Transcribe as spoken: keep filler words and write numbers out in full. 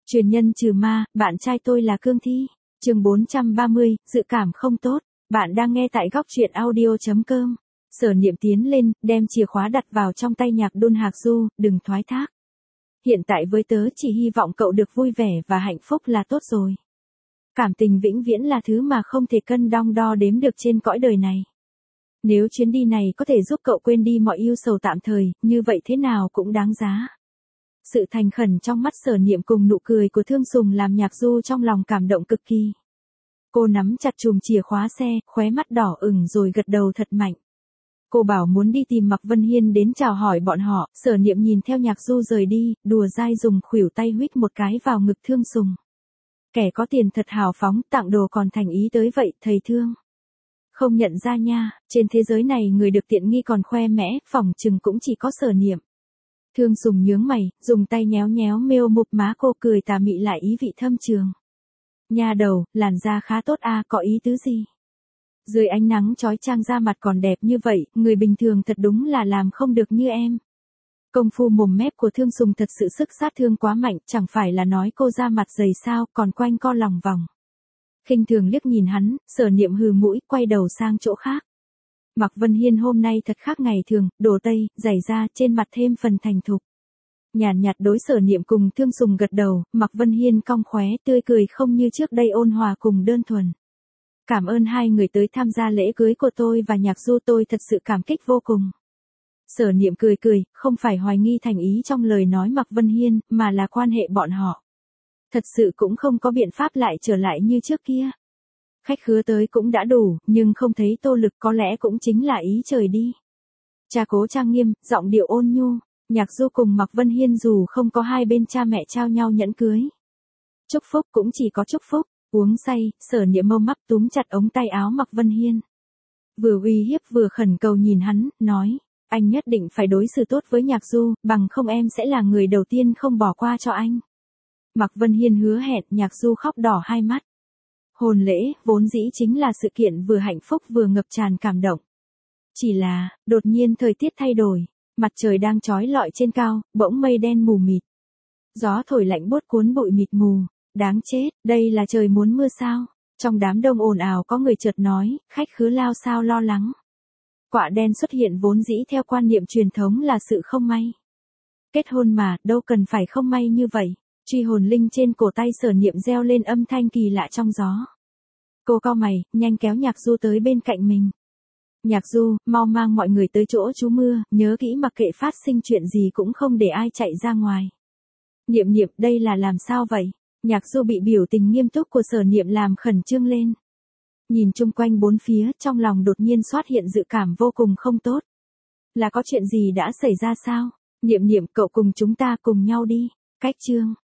Truyền nhân trừ ma, bạn trai tôi là cương thi. Chương bốn trăm ba mươi, dự cảm không tốt. Bạn đang nghe tại góc truyện audio chấm com. Sở Niệm tiến lên, đem chìa khóa đặt vào trong tay Nhạc Đôn Hạc Du, đừng thoái thác. Hiện tại với tớ chỉ hy vọng cậu được vui vẻ và hạnh phúc là tốt rồi. Cảm tình vĩnh viễn là thứ mà không thể cân đong đo đếm được trên cõi đời này. Nếu chuyến đi này có thể giúp cậu quên đi mọi ưu sầu tạm thời, như vậy thế nào cũng đáng giá. Sự thành khẩn trong mắt Sở Niệm cùng nụ cười của Thương Sùng làm Nhạc Du trong lòng cảm động cực kỳ. Cô nắm chặt chùm chìa khóa xe, khóe mắt đỏ ửng rồi gật đầu thật mạnh. Cô bảo muốn đi tìm Mạc Vân Hiên đến chào hỏi bọn họ. Sở Niệm nhìn theo Nhạc Du rời đi, đùa dai dùng khuỷu tay huýt một cái vào ngực Thương Sùng. Kẻ có tiền thật hào phóng, tặng đồ còn thành ý tới vậy, thầy Thương. Không nhận ra nha, trên thế giới này người được tiện nghi còn khoe mẽ, phỏng chừng cũng chỉ có Sở Niệm. Thương Sùng nhướng mày, dùng tay nhéo nhéo mêu mục má cô, cười tà mị lại ý vị thâm trường. Nha đầu, làn da khá tốt a, à, có ý tứ gì? Dưới ánh nắng chói chang da mặt còn đẹp như vậy, người bình thường thật đúng là làm không được như em. Công phu mồm mép của Thương Sùng thật sự sức sát thương quá mạnh, chẳng phải là nói cô da mặt dày sao, còn quanh co lòng vòng. Khinh thường liếc nhìn hắn, Sở Niệm hừ mũi, quay đầu sang chỗ khác. Mạc Vân Hiên hôm nay thật khác ngày thường, đồ tây, dày da, trên mặt thêm phần thành thục. Nhàn nhạt đối Sở Niệm cùng Thương Sùng gật đầu, Mạc Vân Hiên cong khóe, tươi cười không như trước đây ôn hòa cùng đơn thuần. Cảm ơn hai người tới tham gia lễ cưới của tôi và Nhạc Du, tôi thật sự cảm kích vô cùng. Sở Niệm cười cười, không phải hoài nghi thành ý trong lời nói Mạc Vân Hiên, mà là quan hệ bọn họ. Thật sự cũng không có biện pháp lại trở lại như trước kia. Khách khứa tới cũng đã đủ, nhưng không thấy Tô Lực có lẽ cũng chính là ý trời đi. Cha cố trang nghiêm, giọng điệu ôn nhu, Nhạc Du cùng Mạc Vân Hiên dù không có hai bên cha mẹ trao nhau nhẫn cưới. Chúc phúc cũng chỉ có chúc phúc, uống say, Sở Niệm mâu mắt túm chặt ống tay áo Mạc Vân Hiên. Vừa uy hiếp vừa khẩn cầu nhìn hắn, nói, anh nhất định phải đối xử tốt với Nhạc Du, bằng không em sẽ là người đầu tiên không bỏ qua cho anh. Mạc Vân Hiên hứa hẹn, Nhạc Du khóc đỏ hai mắt. Hôn lễ, vốn dĩ chính là sự kiện vừa hạnh phúc vừa ngập tràn cảm động. Chỉ là, đột nhiên thời tiết thay đổi, mặt trời đang chói lọi trên cao, bỗng mây đen mù mịt. Gió thổi lạnh buốt cuốn bụi mịt mù, đáng chết, đây là trời muốn mưa sao? Trong đám đông ồn ào có người chợt nói, khách khứa lao sao lo lắng. Quạ đen xuất hiện vốn dĩ theo quan niệm truyền thống là sự không may. Kết hôn mà, đâu cần phải không may như vậy. Truy hồn linh trên cổ tay Sở Niệm reo lên âm thanh kỳ lạ trong gió. Cô cau mày, nhanh kéo Nhạc Du tới bên cạnh mình. Nhạc Du, mau mang mọi người tới chỗ trú mưa, nhớ kỹ mặc kệ phát sinh chuyện gì cũng không để ai chạy ra ngoài. Niệm Niệm, đây là làm sao vậy? Nhạc Du bị biểu tình nghiêm túc của Sở Niệm làm khẩn trương lên. Nhìn chung quanh bốn phía, trong lòng đột nhiên xuất hiện dự cảm vô cùng không tốt. Là có chuyện gì đã xảy ra sao? Niệm Niệm, cậu cùng chúng ta cùng nhau đi. Cách chương.